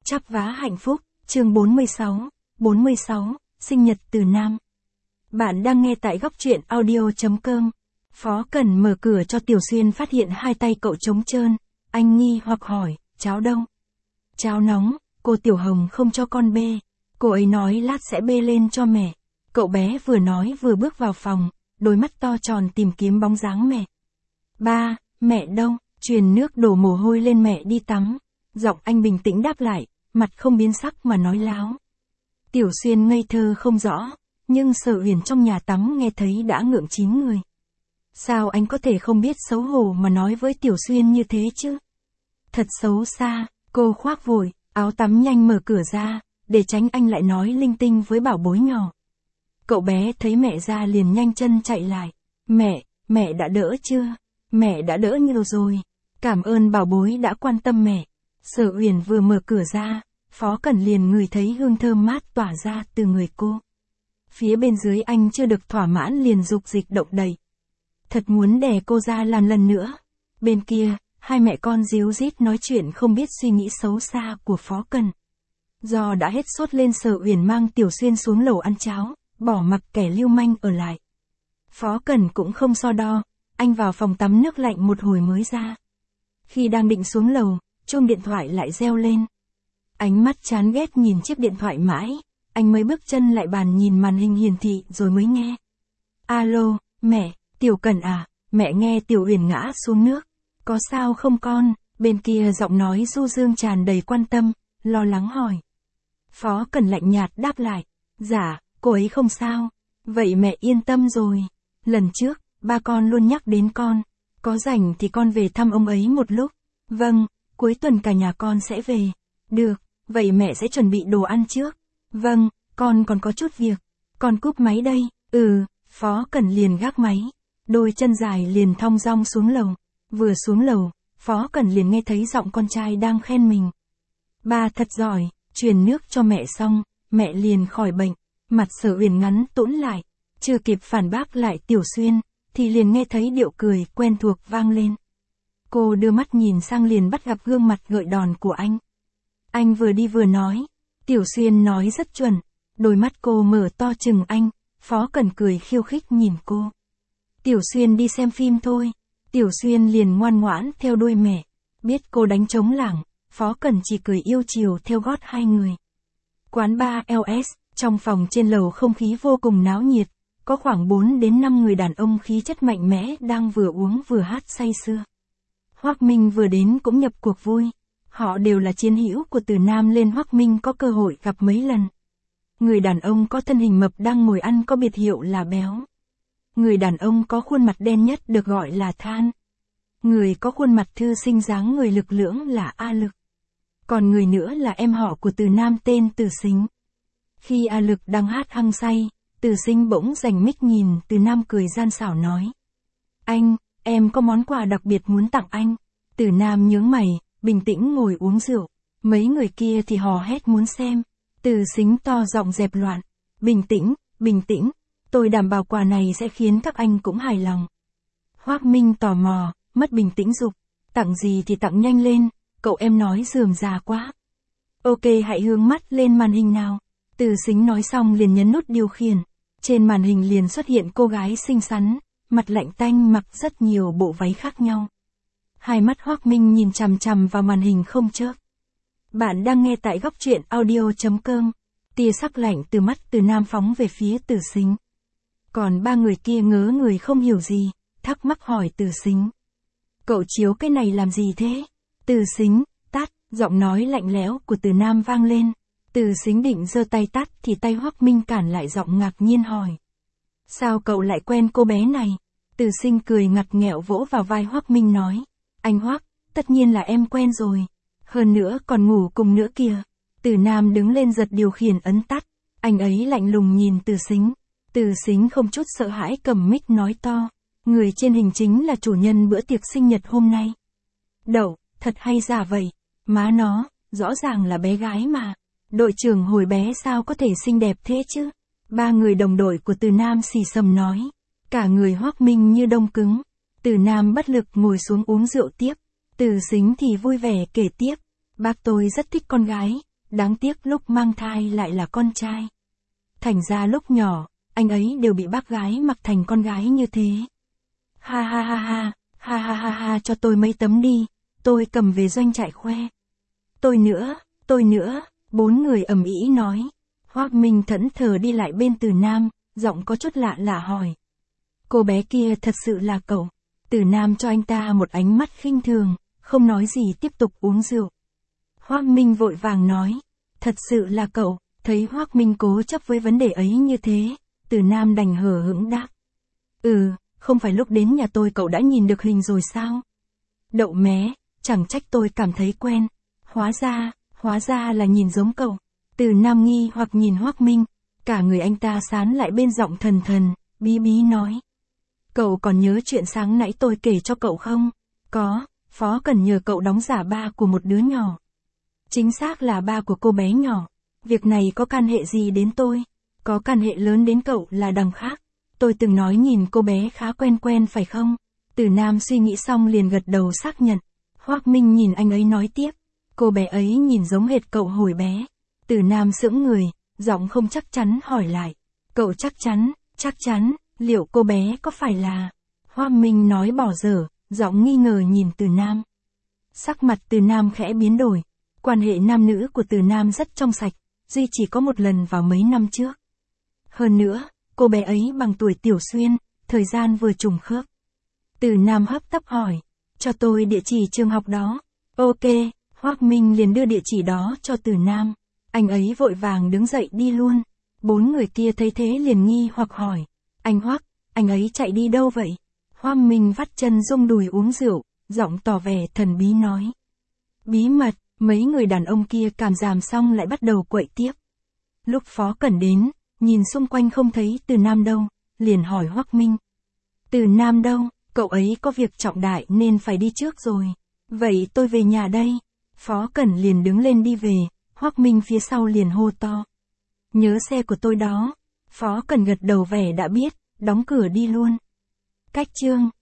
Chắp vá hạnh phúc, chương 46, sinh nhật Từ Nam. Bạn đang nghe tại góc truyện audio.com. Phó Cần mở cửa cho Tiểu Xuyên phát hiện hai tay cậu trống trơn. Anh nghi hoặc hỏi, cháo đâu? Cháo nóng, cô Tiểu Hồng không cho con bê. Cô ấy nói lát sẽ bê lên cho mẹ. Cậu bé vừa nói vừa bước vào phòng, đôi mắt to tròn tìm kiếm bóng dáng mẹ. Ba, mẹ đâu? Truyền nước đổ mồ hôi lên mẹ đi tắm. Giọng anh bình tĩnh đáp lại, mặt không biến sắc mà nói láo. Tiểu Xuyên ngây thơ không rõ, nhưng Sở Uyển trong nhà tắm nghe thấy đã ngượng chín người. Sao anh có thể không biết xấu hổ mà nói với Tiểu Xuyên như thế chứ? Thật xấu xa, cô khoác vội, áo tắm nhanh mở cửa ra, để tránh anh lại nói linh tinh với bảo bối nhỏ. Cậu bé thấy mẹ ra liền nhanh chân chạy lại. Mẹ đã đỡ chưa? Mẹ đã đỡ nhiều rồi. Cảm ơn bảo bối đã quan tâm mẹ. Sở Uyển vừa mở cửa ra, Phó Cẩn liền ngửi thấy hương thơm mát tỏa ra từ người cô. Phía bên dưới anh chưa được thỏa mãn liền dục dịch động đậy. Thật muốn đè cô ra làm lần nữa. Bên kia, hai mẹ con díu dít nói chuyện không biết suy nghĩ xấu xa của Phó Cẩn. Do đã hết sốt lên Sở Uyển mang Tiểu Xuyên xuống lầu ăn cháo, bỏ mặc kẻ lưu manh ở lại. Phó Cẩn cũng không so đo, anh vào phòng tắm nước lạnh một hồi mới ra. Khi đang định xuống lầu, chuông điện thoại lại reo lên. Ánh mắt chán ghét nhìn chiếc điện thoại mãi, anh mới bước chân lại bàn nhìn màn hình hiển thị rồi mới nghe. Alo, mẹ, Tiểu Cẩn à, mẹ nghe Tiểu Uyển ngã xuống nước. Có sao không con? Bên kia giọng nói du dương tràn đầy quan tâm, lo lắng hỏi. Phó Cẩn lạnh nhạt đáp lại. Dạ, cô ấy không sao. Vậy mẹ yên tâm rồi. Lần trước, ba con luôn nhắc đến con. Có rảnh thì con về thăm ông ấy một lúc. Vâng, cuối tuần cả nhà con sẽ về. Được, vậy mẹ sẽ chuẩn bị đồ ăn trước. Vâng, con còn có chút việc. Con cúp máy đây. Phó Cẩn liền gác máy. Đôi chân dài liền thong dong xuống lầu. Vừa xuống lầu, Phó Cẩn liền nghe thấy giọng con trai đang khen mình. Ba thật giỏi, truyền nước cho mẹ xong, mẹ liền khỏi bệnh. Mặt Sở Uyển ngắn tũn lại, chưa kịp phản bác lại Tiểu Xuyên, thì liền nghe thấy điệu cười quen thuộc vang lên. Cô đưa mắt nhìn sang liền bắt gặp gương mặt gợi đòn của anh. Anh vừa đi vừa nói, Tiểu Xuyên nói rất chuẩn, đôi mắt cô mở to chừng anh, Phó Cẩn cười khiêu khích nhìn cô. Tiểu Xuyên đi xem phim thôi. Tiểu Xuyên liền ngoan ngoãn theo đuôi mẹ. Biết cô đánh trống lảng, Phó Cẩn chỉ cười yêu chiều theo gót hai người. Quán bar LS, trong phòng trên lầu không khí vô cùng náo nhiệt, có khoảng 4 đến 5 người đàn ông khí chất mạnh mẽ đang vừa uống vừa hát say sưa. Hoắc Minh vừa đến cũng nhập cuộc vui. Họ đều là chiến hữu của Từ Nam nên Hoắc Minh có cơ hội gặp mấy lần. Người đàn ông có thân hình mập đang ngồi ăn có biệt hiệu là Béo. Người đàn ông có khuôn mặt đen nhất được gọi là Than. Người có khuôn mặt thư sinh dáng người lực lưỡng là A Lực. Còn người nữa là em họ của Từ Nam tên Từ Sính. Khi A Lực đang hát hăng say, Từ Sính bỗng giành mic nhìn Từ Nam cười gian xảo nói. Anh, em có món quà đặc biệt muốn tặng anh. Từ Nam nhướng mày, bình tĩnh ngồi uống rượu. Mấy người kia thì hò hét muốn xem. Từ Sính to giọng dẹp loạn. Bình tĩnh. Tôi đảm bảo quà này sẽ khiến các anh cũng hài lòng. Hoắc Minh tò mò, mất bình tĩnh dục. Tặng gì thì tặng nhanh lên, cậu em nói rườm rà quá. Ok hãy hướng mắt lên màn hình nào. Từ Sính nói xong liền nhấn nút điều khiển. Trên màn hình liền xuất hiện cô gái xinh xắn, mặt lạnh tanh mặc rất nhiều bộ váy khác nhau. Hai mắt Hoắc Minh nhìn chằm chằm vào màn hình không chớp. Bạn đang nghe tại góc truyện audio.com. Tia sắc lạnh từ mắt Từ Nam phóng về phía Từ Sính. Còn ba người kia ngớ người không hiểu gì, thắc mắc hỏi Từ Sính. Cậu chiếu cái này làm gì thế? Từ Sính, tắt, giọng nói lạnh lẽo của Từ Nam vang lên. Từ Sính định giơ tay tắt thì tay Hoắc Minh cản lại giọng ngạc nhiên hỏi. Sao cậu lại quen cô bé này? Từ Sính cười ngặt nghẽo vỗ vào vai Hoắc Minh nói. Anh Hoắc, tất nhiên là em quen rồi. Hơn nữa còn ngủ cùng nữa kìa. Từ Nam đứng lên giật điều khiển ấn tắt. Anh ấy lạnh lùng nhìn Từ Sính. Từ Sính không chút sợ hãi cầm mic nói to. Người trên hình chính là chủ nhân bữa tiệc sinh nhật hôm nay. Đậu, thật hay giả vậy. Má nó, rõ ràng là bé gái mà. Đội trưởng hồi bé sao có thể xinh đẹp thế chứ? Ba người đồng đội của Từ Nam xì xầm nói. Cả người Hoắc Minh như đông cứng. Từ Nam bất lực ngồi xuống uống rượu tiếp. Từ Sính thì vui vẻ kể tiếp. Bác tôi rất thích con gái. đáng tiếc lúc mang thai lại là con trai. Thành ra lúc nhỏ, anh ấy đều bị bác gái mặc thành con gái như thế. Ha ha ha ha, ha ha ha ha, cho tôi mấy tấm đi, tôi cầm về doanh trại khoe. Tôi nữa, 4 người ầm ĩ nói. Hoác Minh thẫn thờ đi lại bên Từ Nam, giọng có chút lạ lạ hỏi. Cô bé kia thật sự là cậu? Từ Nam cho anh ta một ánh mắt khinh thường, không nói gì tiếp tục uống rượu. Hoác Minh vội vàng nói, thật sự là cậu. Thấy Hoác Minh cố chấp với vấn đề ấy như thế, Từ Nam đành hờ hững đáp. Không phải lúc đến nhà tôi cậu đã nhìn được hình rồi sao? Đậu mé, chẳng trách tôi cảm thấy quen. Hóa ra là nhìn giống cậu. Từ Nam nghi hoặc nhìn Hoác Minh, cả người anh ta sán lại bên giọng thần thần, bí bí nói. Cậu còn nhớ chuyện sáng nãy tôi kể cho cậu không? Có, Phó Cần nhờ cậu đóng giả ba của một đứa nhỏ. Chính xác là ba của cô bé nhỏ. Việc này có can hệ gì đến tôi? Có can hệ lớn đến cậu là đằng khác. Tôi từng nói nhìn cô bé khá quen phải không? Từ Nam suy nghĩ xong liền gật đầu xác nhận. Hoác Minh nhìn anh ấy nói tiếp. Cô bé ấy nhìn giống hệt cậu hồi bé. Từ Nam sững người, giọng không chắc chắn hỏi lại. Cậu chắc chắn, liệu cô bé có phải là... Hoác Minh nói bỏ dở, giọng nghi ngờ nhìn Từ Nam. Sắc mặt Từ Nam khẽ biến đổi. Quan hệ nam nữ của Từ Nam rất trong sạch, duy chỉ có một lần vào mấy năm trước. Hơn nữa, cô bé ấy bằng tuổi Tiểu Xuyên, thời gian vừa trùng khớp. Từ Nam hấp tấp hỏi, cho tôi địa chỉ trường học đó. Ok, Hoác Minh liền đưa địa chỉ đó cho Từ Nam. Anh ấy vội vàng đứng dậy đi luôn. 4 người kia thấy thế liền nghi hoặc hỏi, anh Hoác, anh ấy chạy đi đâu vậy? Hoác Minh vắt chân rung đùi uống rượu, giọng tỏ vẻ thần bí nói. Bí mật. Mấy người đàn ông kia cảm giảm xong lại bắt đầu quậy tiếp. Lúc Phó Cẩn đến, nhìn xung quanh không thấy Từ Nam đâu, liền hỏi Hoác Minh. Từ Nam đâu, cậu ấy có việc trọng đại nên phải đi trước rồi. Vậy tôi về nhà đây. Phó Cẩn liền đứng lên đi về, Hoác Minh phía sau liền hô to. Nhớ xe của tôi đó. Phó Cẩn gật đầu vẻ đã biết, đóng cửa đi luôn. Cách chương